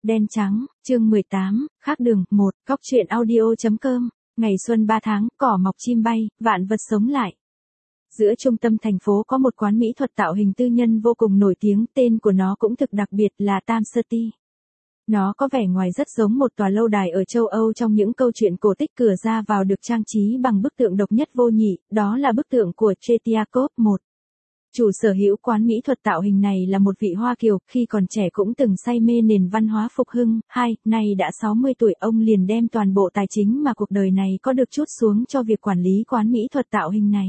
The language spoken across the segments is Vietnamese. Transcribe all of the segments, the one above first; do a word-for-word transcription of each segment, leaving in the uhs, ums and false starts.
Đen trắng, chương mười tám, khác đường, một, góc truyện audio.com, ngày xuân ba tháng, cỏ mọc chim bay, vạn vật sống lại. Giữa trung tâm thành phố có một quán mỹ thuật tạo hình tư nhân vô cùng nổi tiếng, tên của nó cũng thực đặc biệt là Tam City. Nó có vẻ ngoài rất giống một tòa lâu đài ở châu Âu trong những câu chuyện cổ tích, cửa ra vào được trang trí bằng bức tượng độc nhất vô nhị, đó là bức tượng của Tretiakov. Một. Chủ sở hữu quán mỹ thuật tạo hình này là một vị Hoa Kiều, khi còn trẻ cũng từng say mê nền văn hóa phục hưng. Hai, nay đã sáu mươi tuổi, ông liền đem toàn bộ tài chính mà cuộc đời này có được trút xuống cho việc quản lý quán mỹ thuật tạo hình này.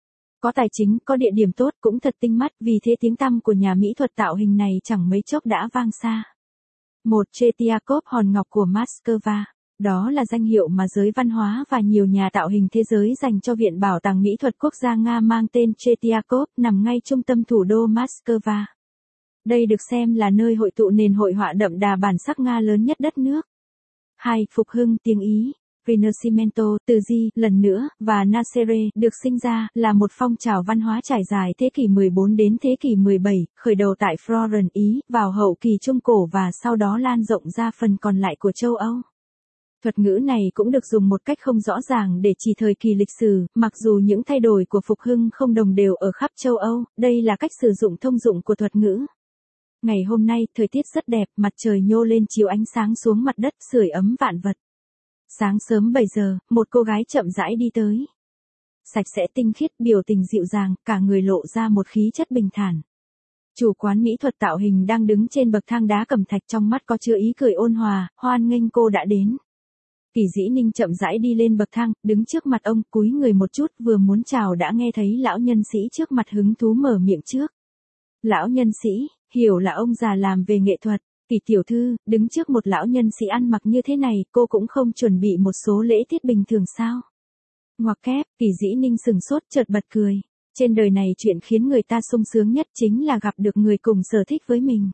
Có tài chính, có địa điểm tốt, cũng thật tinh mắt, vì thế tiếng tăm của nhà mỹ thuật tạo hình này chẳng mấy chốc đã vang xa. Một, Tretiakov hòn ngọc của Moscow. Đó là danh hiệu mà giới văn hóa và nhiều nhà tạo hình thế giới dành cho Viện Bảo tàng Mỹ thuật Quốc gia Nga mang tên Tretiakov, nằm ngay trung tâm thủ đô Moscow. Đây được xem là nơi hội tụ nền hội họa đậm đà bản sắc Nga lớn nhất đất nước. Hai, Phục hưng tiếng Ý. Rinascimento, từ Di, lần nữa, và Nascere, được sinh ra, là một phong trào văn hóa trải dài thế kỷ mười bốn đến thế kỷ mười bảy, khởi đầu tại Florence, Ý, vào hậu kỳ Trung Cổ và sau đó lan rộng ra phần còn lại của châu Âu. Thuật ngữ này cũng được dùng một cách không rõ ràng để chỉ thời kỳ lịch sử, mặc dù những thay đổi của phục hưng không đồng đều ở khắp châu Âu, đây là cách sử dụng thông dụng của thuật ngữ. Ngày hôm nay, thời tiết rất đẹp, mặt trời nhô lên chiếu ánh sáng xuống mặt đất, sưởi ấm vạn vật. Sáng sớm bảy giờ, một cô gái chậm rãi đi tới. Sạch sẽ tinh khiết, biểu tình dịu dàng, cả người lộ ra một khí chất bình thản. Chủ quán mỹ thuật tạo hình đang đứng trên bậc thang đá cẩm thạch, trong mắt có chứa ý cười ôn hòa, hoan nghênh cô đã đến. Tỷ Dĩ Ninh chậm rãi đi lên bậc thang, đứng trước mặt ông, cúi người một chút, vừa muốn chào đã nghe thấy lão nhân sĩ trước mặt hứng thú mở miệng trước. Lão nhân sĩ, hiểu là ông già làm về nghệ thuật. Tỷ tiểu thư, đứng trước một lão nhân sĩ ăn mặc như thế này, cô cũng không chuẩn bị một số lễ tiết bình thường sao? Ngoặc kép, Tỷ Dĩ Ninh sừng sốt, chợt bật cười. Trên đời này chuyện khiến người ta sung sướng nhất chính là gặp được người cùng sở thích với mình.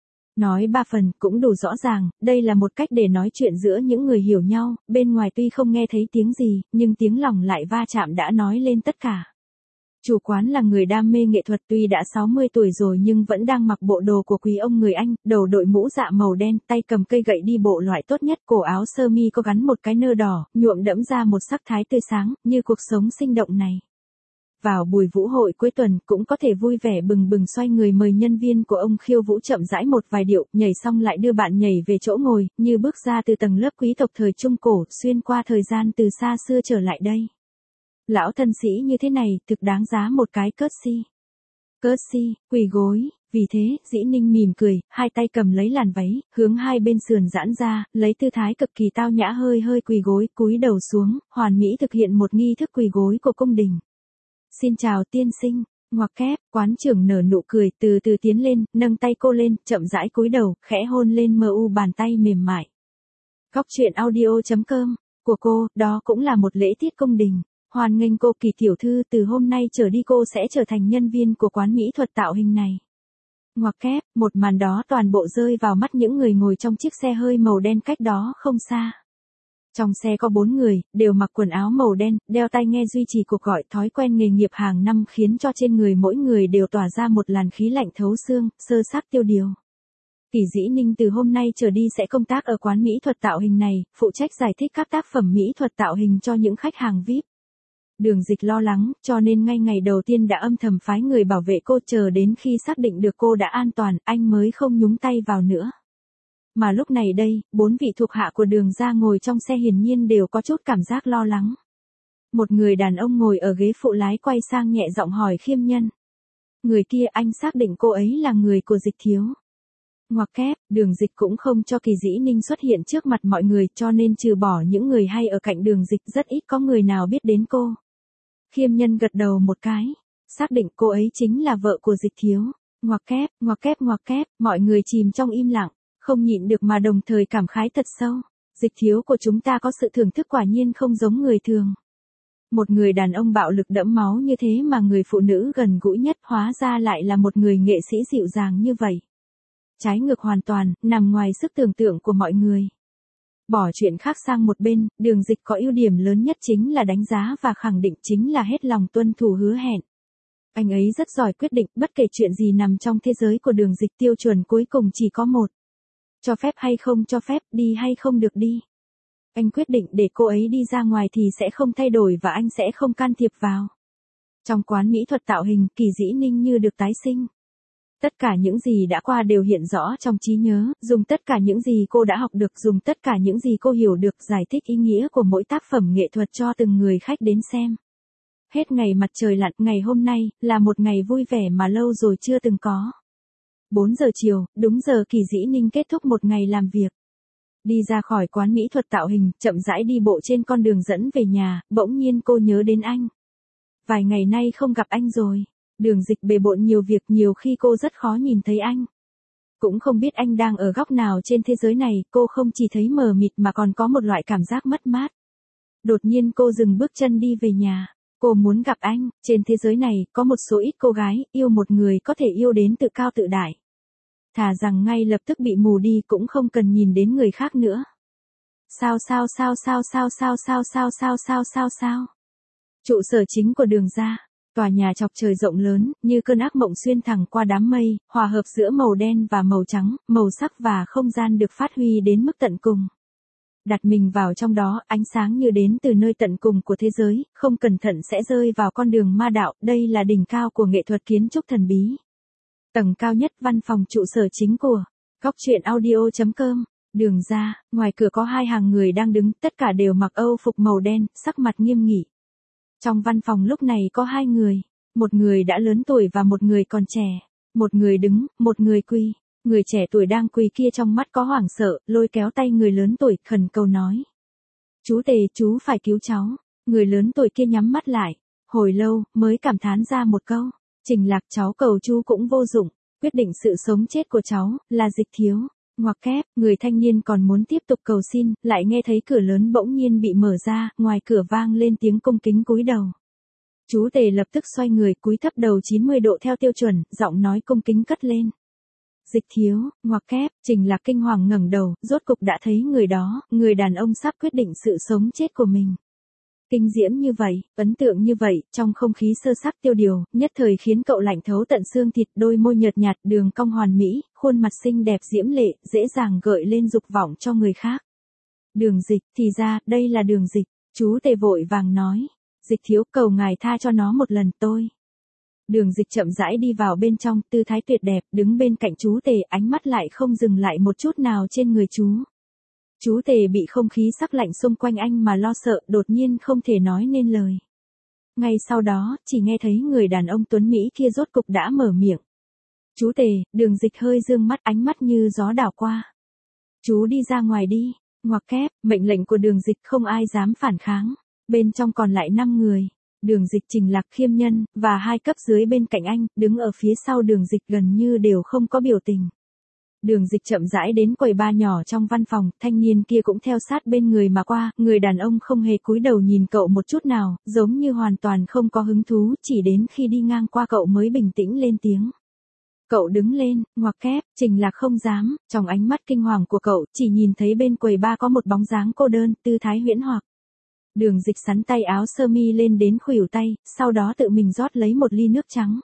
Nói ba phần cũng đủ rõ ràng, đây là một cách để nói chuyện giữa những người hiểu nhau, bên ngoài tuy không nghe thấy tiếng gì, nhưng tiếng lòng lại va chạm đã nói lên tất cả. Chủ quán là người đam mê nghệ thuật, tuy đã sáu mươi tuổi rồi nhưng vẫn đang mặc bộ đồ của quý ông người Anh, đầu đội mũ dạ màu đen, tay cầm cây gậy đi bộ loại tốt nhất, cổ áo sơ mi có gắn một cái nơ đỏ, nhuộm đẫm ra một sắc thái tươi sáng, như cuộc sống sinh động này. Vào buổi vũ hội cuối tuần, cũng có thể vui vẻ bừng bừng xoay người mời nhân viên của ông khiêu vũ chậm rãi một vài điệu, nhảy xong lại đưa bạn nhảy về chỗ ngồi, như bước ra từ tầng lớp quý tộc thời Trung Cổ, xuyên qua thời gian từ xa xưa trở lại đây. Lão thân sĩ như thế này, thực đáng giá một cái curtsy. Curtsy, quỳ gối, vì thế, Dĩ Ninh mỉm cười, hai tay cầm lấy làn váy, hướng hai bên sườn giãn ra, lấy tư thái cực kỳ tao nhã hơi hơi quỳ gối, cúi đầu xuống, hoàn mỹ thực hiện một nghi thức quỳ gối của cung đình. Xin chào tiên sinh, ngoặc kép, quán trưởng nở nụ cười, từ từ tiến lên, nâng tay cô lên, chậm rãi cúi đầu, khẽ hôn lên mờ u bàn tay mềm mại. Góc truyện audio.com, của cô, đó cũng là một lễ tiết cung đình. Hoan nghênh cô Kỳ tiểu thư, từ hôm nay trở đi cô sẽ trở thành nhân viên của quán mỹ thuật tạo hình này. Ngoặc kép, một màn đó toàn bộ rơi vào mắt những người ngồi trong chiếc xe hơi màu đen cách đó không xa. Trong xe có bốn người, đều mặc quần áo màu đen, đeo tai nghe duy trì cuộc gọi. Thói quen nghề nghiệp hàng năm khiến cho trên người mỗi người đều tỏa ra một làn khí lạnh thấu xương, sơ sát tiêu điều. Tỷ Dĩ Ninh từ hôm nay trở đi sẽ công tác ở quán mỹ thuật tạo hình này, phụ trách giải thích các tác phẩm mỹ thuật tạo hình cho những khách hàng vi ai pi. Đường Dịch lo lắng, cho nên ngay ngày đầu tiên đã âm thầm phái người bảo vệ cô, chờ đến khi xác định được cô đã an toàn, anh mới không nhúng tay vào nữa. Mà lúc này đây, bốn vị thuộc hạ của Đường gia ngồi trong xe hiển nhiên đều có chút cảm giác lo lắng. Một người đàn ông ngồi ở ghế phụ lái quay sang nhẹ giọng hỏi Khiêm Nhân. Người kia, anh xác định cô ấy là người của Dịch thiếu. Ngoặc kép, Đường Dịch cũng không cho Kỳ Dĩ Ninh xuất hiện trước mặt mọi người, cho nên trừ bỏ những người hay ở cạnh Đường Dịch, rất ít có người nào biết đến cô. Khiêm Nhân gật đầu một cái, xác định cô ấy chính là vợ của Dịch thiếu. Ngoặc kép, ngoặc kép ngoặc kép, mọi người chìm trong im lặng, không nhịn được mà đồng thời cảm khái thật sâu. Dịch thiếu của chúng ta có sự thưởng thức quả nhiên không giống người thường. Một người đàn ông bạo lực đẫm máu như thế mà người phụ nữ gần gũi nhất hóa ra lại là một người nghệ sĩ dịu dàng như vậy. Trái ngược hoàn toàn, nằm ngoài sức tưởng tượng của mọi người. Bỏ chuyện khác sang một bên, Đường Dịch có ưu điểm lớn nhất chính là đánh giá và khẳng định, chính là hết lòng tuân thủ hứa hẹn. Anh ấy rất giỏi quyết định, bất kể chuyện gì nằm trong thế giới của Đường Dịch, tiêu chuẩn cuối cùng chỉ có một. cho phép hay không cho phép, đi hay không được đi. Anh quyết định để cô ấy đi ra ngoài thì sẽ không thay đổi và anh sẽ không can thiệp vào. Trong quán mỹ thuật tạo hình, Kỳ Dĩ Ninh như được tái sinh. Tất cả những gì đã qua đều hiện rõ trong trí nhớ, dùng tất cả những gì cô đã học được, dùng tất cả những gì cô hiểu được giải thích ý nghĩa của mỗi tác phẩm nghệ thuật cho từng người khách đến xem. Hết ngày mặt trời lặn, ngày hôm nay, là một ngày vui vẻ mà lâu rồi chưa từng có. bốn giờ chiều, đúng giờ Kỳ Dĩ Ninh kết thúc một ngày làm việc. Đi ra khỏi quán mỹ thuật tạo hình, chậm rãi đi bộ trên con đường dẫn về nhà, bỗng nhiên cô nhớ đến anh. Vài ngày nay không gặp anh rồi. Đường Dịch bề bộn nhiều việc, nhiều khi cô rất khó nhìn thấy anh. Cũng không biết anh đang ở góc nào trên thế giới này, cô không chỉ thấy mờ mịt mà còn có một loại cảm giác mất mát. Đột nhiên cô dừng bước chân đi về nhà. Cô muốn gặp anh, trên thế giới này, có một số ít cô gái, yêu một người có thể yêu đến tự cao tự đại. Thà rằng ngay lập tức bị mù đi cũng không cần nhìn đến người khác nữa. Sao sao sao sao sao sao sao sao sao sao sao sao. Trụ sở chính của Đường gia, tòa nhà chọc trời rộng lớn, như cơn ác mộng xuyên thẳng qua đám mây, hòa hợp giữa màu đen và màu trắng, màu sắc và không gian được phát huy đến mức tận cùng. Đặt mình vào trong đó, ánh sáng như đến từ nơi tận cùng của thế giới, không cẩn thận sẽ rơi vào con đường ma đạo, đây là đỉnh cao của nghệ thuật kiến trúc thần bí. Tầng cao nhất văn phòng trụ sở chính của Cóc Truyện Audio chấm com. Đường ra, ngoài cửa có hai hàng người đang đứng, tất cả đều mặc âu phục màu đen, sắc mặt nghiêm nghị. Trong văn phòng lúc này có hai người, một người đã lớn tuổi và một người còn trẻ. Một người đứng, một người quỳ. Người trẻ tuổi đang quỳ kia trong mắt có hoảng sợ, lôi kéo tay người lớn tuổi, khẩn cầu nói. Chú Tề, chú phải cứu cháu. Người lớn tuổi kia nhắm mắt lại, hồi lâu, mới cảm thán ra một câu. Trình Lạc, cháu cầu chú cũng vô dụng, quyết định sự sống chết của cháu, là Dịch Thiếu. Ngoặc kép, người thanh niên còn muốn tiếp tục cầu xin, lại nghe thấy cửa lớn bỗng nhiên bị mở ra, ngoài cửa vang lên tiếng cung kính cúi đầu. Chú Tề lập tức xoay người, cúi thấp đầu chín mươi độ theo tiêu chuẩn, giọng nói cung kính cất lên. Dịch Thiếu, ngoặc kép, Trình Lạc kinh hoàng ngẩng đầu, rốt cục đã thấy người đó, người đàn ông sắp quyết định sự sống chết của mình. Kinh diễm như vậy, ấn tượng như vậy, trong không khí sơ sắc tiêu điều, nhất thời khiến cậu lạnh thấu tận xương thịt, đôi môi nhợt nhạt, đường cong hoàn mỹ, khuôn mặt xinh đẹp diễm lệ, dễ dàng gợi lên dục vọng cho người khác. Đường Dịch, thì ra, đây là Đường Dịch, chú Tề vội vàng nói. Dịch Thiếu, cầu ngài tha cho nó một lần tôi. Đường Dịch chậm rãi đi vào bên trong, tư thái tuyệt đẹp, đứng bên cạnh chú Tề, ánh mắt lại không dừng lại một chút nào trên người chú. Chú Tề bị không khí sắc lạnh xung quanh anh mà lo sợ, đột nhiên không thể nói nên lời. Ngay sau đó, chỉ nghe thấy người đàn ông tuấn Mỹ kia rốt cục đã mở miệng. Chú Tề, Đường Dịch hơi dương mắt, ánh mắt như gió đảo qua. Chú đi ra ngoài đi, ngoặc kép, mệnh lệnh của Đường Dịch không ai dám phản kháng. Bên trong còn lại năm người. Đường Dịch, Trình Lạc, Khiêm Nhân, và hai cấp dưới bên cạnh anh, đứng ở phía sau Đường Dịch gần như đều không có biểu tình. Đường Dịch chậm rãi đến quầy bar nhỏ trong văn phòng, thanh niên kia cũng theo sát bên người mà qua, người đàn ông không hề cúi đầu nhìn cậu một chút nào, giống như hoàn toàn không có hứng thú, chỉ đến khi đi ngang qua cậu mới bình tĩnh lên tiếng. Cậu đứng lên, ngoặc kép, Trình Lạc không dám, trong ánh mắt kinh hoàng của cậu, chỉ nhìn thấy bên quầy bar có một bóng dáng cô đơn, tư thái huyễn hoặc. Đường Dịch sắn tay áo sơ mi lên đến khuỷu tay, sau đó tự mình rót lấy một ly nước trắng.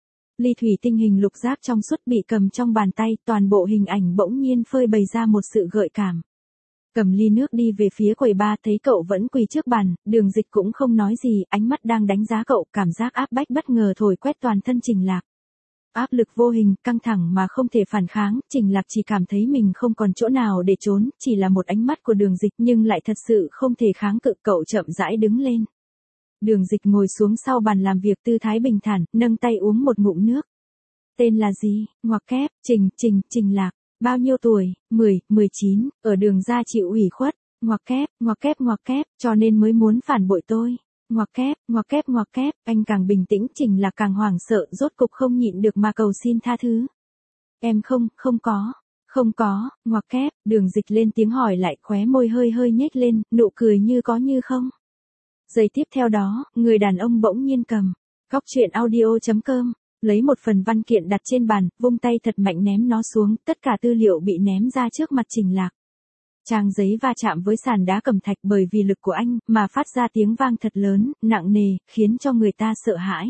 Ly thủy tinh hình lục giác trong suốt bị cầm trong bàn tay, toàn bộ hình ảnh bỗng nhiên phơi bày ra một sự gợi cảm. Cầm ly nước đi về phía quầy bar, thấy cậu vẫn quỳ trước bàn, Đường Dịch cũng không nói gì, ánh mắt đang đánh giá cậu, cảm giác áp bách bất ngờ thổi quét toàn thân Trình Lạc. Áp lực vô hình, căng thẳng mà không thể phản kháng, Trình Lạc chỉ cảm thấy mình không còn chỗ nào để trốn, chỉ là một ánh mắt của Đường Dịch nhưng lại thật sự không thể kháng cự, cậu chậm rãi đứng lên. Đường Dịch ngồi xuống sau bàn làm việc tư thái bình thản, nâng tay uống một ngụm nước. Tên là gì? Ngoặc kép, Trình, Trình, Trình Lạc. Bao nhiêu tuổi? mười, mười chín, ở Đường gia chịu ủy khuất. Ngoặc kép, ngoặc kép, ngoặc kép, cho nên mới muốn phản bội tôi. Ngoặc kép, ngoặc kép, ngoặc kép, anh càng bình tĩnh, Trình Lạc càng hoảng sợ, rốt cục không nhịn được mà cầu xin tha thứ. Em không, không có. Không có, ngoặc kép, Đường Dịch lên tiếng hỏi lại, khóe môi hơi hơi nhếch lên, nụ cười như có như không. Giây tiếp theo đó, người đàn ông bỗng nhiên cầm Cóc Truyện Audio chấm com, lấy một phần văn kiện đặt trên bàn, vung tay thật mạnh ném nó xuống, tất cả tư liệu bị ném ra trước mặt Trình Lạc. Trang giấy va chạm với sàn đá cẩm thạch bởi vì lực của anh, mà phát ra tiếng vang thật lớn, nặng nề, khiến cho người ta sợ hãi.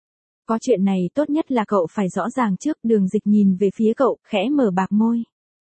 Có chuyện này tốt nhất là cậu phải rõ ràng trước, Đường Dịch nhìn về phía cậu, khẽ mở bạc môi.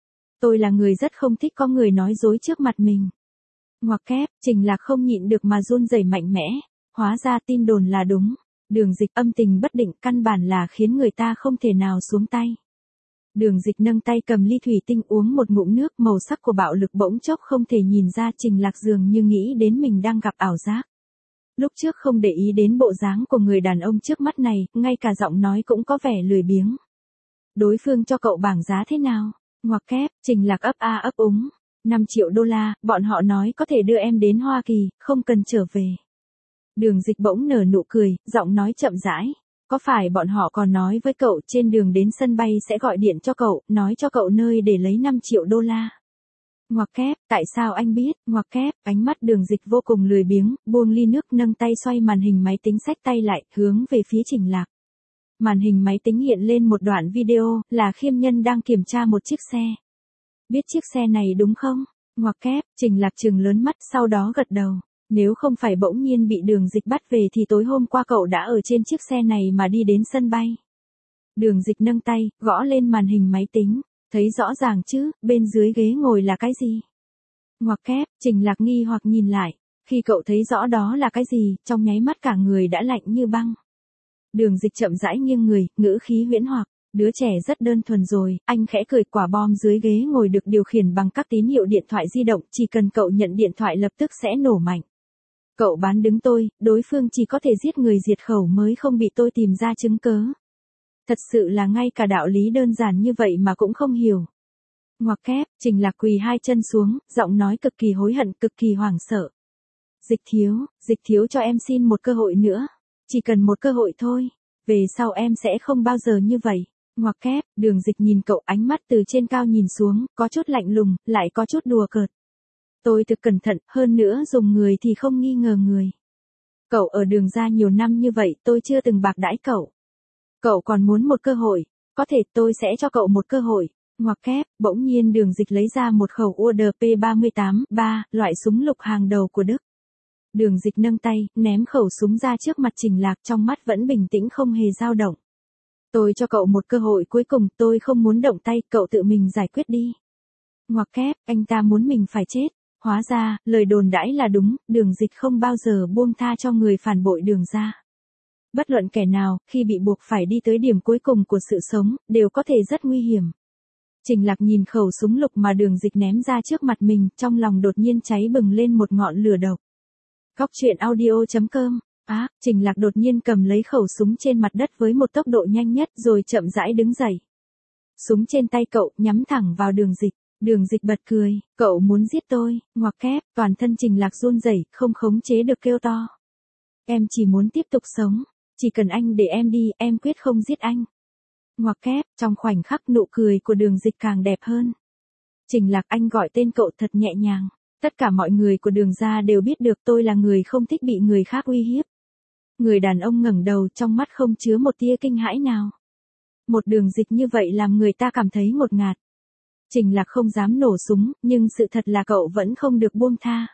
Tôi là người rất không thích có người nói dối trước mặt mình. Ngoặc kép, Trình Lạc không nhịn được mà run rẩy mạnh mẽ. Hóa ra tin đồn là đúng. Đường Dịch âm tình bất định, căn bản là khiến người ta không thể nào xuống tay. Đường Dịch nâng tay cầm ly thủy tinh uống một ngụm nước, màu sắc của bạo lực bỗng chốc không thể nhìn ra. Trình Lạc dường như nghĩ đến mình đang gặp ảo giác. Lúc trước không để ý đến bộ dáng của người đàn ông trước mắt này, ngay cả giọng nói cũng có vẻ lười biếng. Đối phương cho cậu bảng giá thế nào? Ngoặc kép, Trình Lạc ấp a ấp úng. năm triệu đô la, bọn họ nói có thể đưa em đến Hoa Kỳ, không cần trở về. Đường Dịch bỗng nở nụ cười, giọng nói chậm rãi. Có phải bọn họ còn nói với cậu trên đường đến sân bay sẽ gọi điện cho cậu, nói cho cậu nơi để lấy năm triệu đô la? Ngoặc kép, tại sao anh biết? Ngoặc kép, ánh mắt Đường Dịch vô cùng lười biếng, buông ly nước, nâng tay xoay màn hình máy tính, xách tay lại, hướng về phía Trình Lạc. Màn hình máy tính hiện lên một đoạn video, là Khiêm Nhân đang kiểm tra một chiếc xe. Biết chiếc xe này đúng không? Ngoặc kép, Trình Lạc trừng lớn mắt, sau đó gật đầu. Nếu không phải bỗng nhiên bị Đường Dịch bắt về thì tối hôm qua cậu đã ở trên chiếc xe này mà đi đến sân bay. Đường Dịch nâng tay, gõ lên màn hình máy tính. Thấy rõ ràng chứ, bên dưới ghế ngồi là cái gì? Ngoặc kép, Trình Lạc nghi hoặc nhìn lại. Khi cậu thấy rõ đó là cái gì, trong nháy mắt cả người đã lạnh như băng. Đường Dịch chậm rãi nghiêng người, ngữ khí huyễn hoặc. Đứa trẻ rất đơn thuần rồi, anh khẽ cười. Quả bom dưới ghế ngồi được điều khiển bằng các tín hiệu điện thoại di động, chỉ cần cậu nhận điện thoại lập tức sẽ nổ mạnh. Cậu bán đứng tôi, đối phương chỉ có thể giết người diệt khẩu mới không bị tôi tìm ra chứng cớ. Thật sự là ngay cả đạo lý đơn giản như vậy mà cũng không hiểu. Ngoặc kép, Trình Lạc quỳ hai chân xuống, giọng nói cực kỳ hối hận, cực kỳ hoảng sợ. Dịch thiếu, Dịch thiếu cho em xin một cơ hội nữa. Chỉ cần một cơ hội thôi. Về sau em sẽ không bao giờ như vậy. Ngoặc kép, Đường Dịch nhìn cậu, ánh mắt từ trên cao nhìn xuống, có chút lạnh lùng, lại có chút đùa cợt. Tôi thực cẩn thận, hơn nữa dùng người thì không nghi ngờ người. Cậu ở Đường ra nhiều năm như vậy, tôi chưa từng bạc đãi cậu. Cậu còn muốn một cơ hội, có thể tôi sẽ cho cậu một cơ hội. Ngoặc kép, bỗng nhiên Đường Dịch lấy ra một khẩu u đê pê ba tám ba, loại súng lục hàng đầu của Đức. Đường Dịch nâng tay, ném khẩu súng ra trước mặt Trình Lạc, trong mắt vẫn bình tĩnh không hề dao động. Tôi cho cậu một cơ hội cuối cùng, tôi không muốn động tay, cậu tự mình giải quyết đi. Ngoặc kép, anh ta muốn mình phải chết. Hóa ra, lời đồn đãi là đúng, Đường Dịch không bao giờ buông tha cho người phản bội Đường ra. Bất luận kẻ nào, khi bị buộc phải đi tới điểm cuối cùng của sự sống, đều có thể rất nguy hiểm. Trình Lạc nhìn khẩu súng lục mà Đường Dịch ném ra trước mặt mình, trong lòng đột nhiên cháy bừng lên một ngọn lửa độc. Góc truyện audio chấm com. Á, Trình Lạc đột nhiên cầm lấy khẩu súng trên mặt đất với một tốc độ nhanh nhất rồi chậm rãi đứng dậy. Súng trên tay cậu nhắm thẳng vào Đường Dịch. Đường Dịch bật cười, cậu muốn giết tôi? Ngoặc kép, toàn thân Trình Lạc run rẩy, không khống chế được kêu to. Em chỉ muốn tiếp tục sống, chỉ cần anh để em đi, em quyết không giết anh. Ngoặc kép, trong khoảnh khắc nụ cười của Đường Dịch càng đẹp hơn. Trình Lạc, anh gọi tên cậu thật nhẹ nhàng. Tất cả mọi người của Đường ra đều biết được tôi là người không thích bị người khác uy hiếp. Người đàn ông ngẩng đầu, trong mắt không chứa một tia kinh hãi nào. Một Đường Dịch như vậy làm người ta cảm thấy ngột ngạt. Trình Lạc không dám nổ súng, nhưng sự thật là cậu vẫn không được buông tha.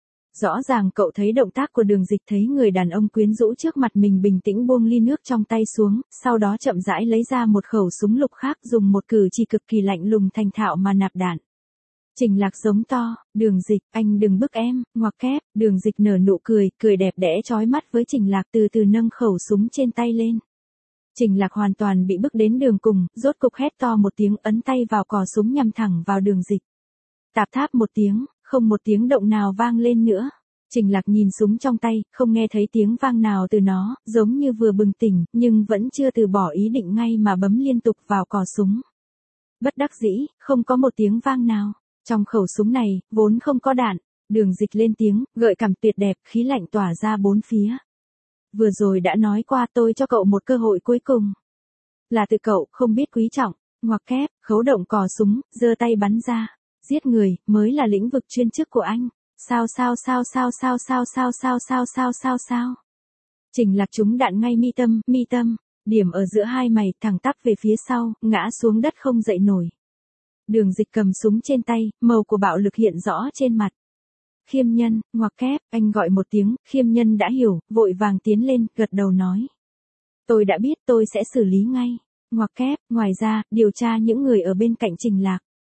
Rõ ràng cậu thấy động tác của Đường Dịch, thấy người đàn ông quyến rũ trước mặt mình bình tĩnh buông ly nước trong tay xuống, sau đó chậm rãi lấy ra một khẩu súng lục khác, dùng một cử chỉ cực kỳ lạnh lùng thành thạo mà nạp đạn. Trình Lạc giống to, Đường Dịch, anh đừng bức em. Ngoặc kép, Đường Dịch nở nụ cười, cười đẹp đẽ chói mắt với Trình Lạc, từ từ nâng khẩu súng trên tay lên. Trình Lạc hoàn toàn bị bức đến đường cùng, rốt cục hét to một tiếng, ấn tay vào cò súng nhằm thẳng vào Đường Dịch. Tạp tháp một tiếng, không một tiếng động nào vang lên nữa. Trình Lạc nhìn súng trong tay, không nghe thấy tiếng vang nào từ nó, giống như vừa bừng tỉnh, nhưng vẫn chưa từ bỏ ý định, ngay mà bấm liên tục vào cò súng. Bất đắc dĩ, không có một tiếng vang nào. Trong khẩu súng này, vốn không có đạn. Đường Dịch lên tiếng, gợi cảm tuyệt đẹp, khí lạnh tỏa ra bốn phía. Vừa rồi đã nói qua, tôi cho cậu một cơ hội cuối cùng. Là từ cậu, không biết quý trọng. Ngoặc kép, khấu động cò súng, giơ tay bắn ra. Giết người, mới là lĩnh vực chuyên chức của anh. Sao sao sao sao sao sao sao sao sao sao sao sao. Trình Lạc trúng đạn ngay mi tâm, mi tâm. Điểm ở giữa hai mày, thẳng tắp về phía sau, ngã xuống đất không dậy nổi. Đường Dịch cầm súng trên tay, màu của bạo lực hiện rõ trên mặt. Khiêm Nhân, ngoặc kép, anh gọi một tiếng, Khiêm Nhân đã hiểu, vội vàng tiến lên, gật đầu nói. Tôi đã biết, tôi sẽ xử lý ngay. Ngoặc kép, ngoài ra, điều tra những người ở bên cạnh Trình Lạc.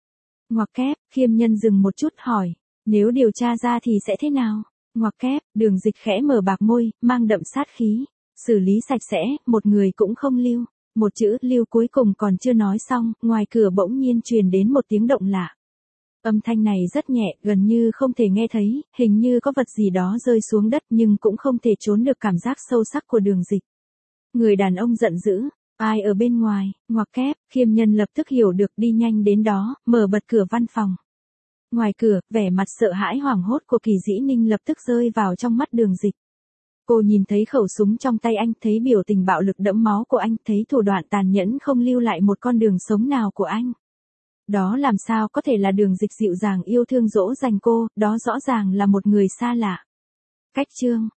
Ngoặc kép, Khiêm Nhân dừng một chút hỏi. Nếu điều tra ra thì sẽ thế nào? Ngoặc kép, Đường Dịch khẽ mở bạc môi, mang đậm sát khí. Xử lý sạch sẽ, một người cũng không lưu. Một chữ lưu cuối cùng còn chưa nói xong, ngoài cửa bỗng nhiên truyền đến một tiếng động lạ. Âm thanh này rất nhẹ, gần như không thể nghe thấy, hình như có vật gì đó rơi xuống đất nhưng cũng không thể trốn được cảm giác sâu sắc của Đường Dịch. Người đàn ông giận dữ, ai ở bên ngoài? Ngoặc kép, Khiêm Nhân lập tức hiểu được, đi nhanh đến đó, mở bật cửa văn phòng. Ngoài cửa, vẻ mặt sợ hãi hoảng hốt của Kỳ Dĩ Ninh lập tức rơi vào trong mắt Đường Dịch. Cô nhìn thấy khẩu súng trong tay anh, thấy biểu tình bạo lực đẫm máu của anh, thấy thủ đoạn tàn nhẫn không lưu lại một con đường sống nào của anh. Đó làm sao có thể là Đường Dịch dịu dàng yêu thương dỗ dành cô, đó rõ ràng là một người xa lạ. Cách chương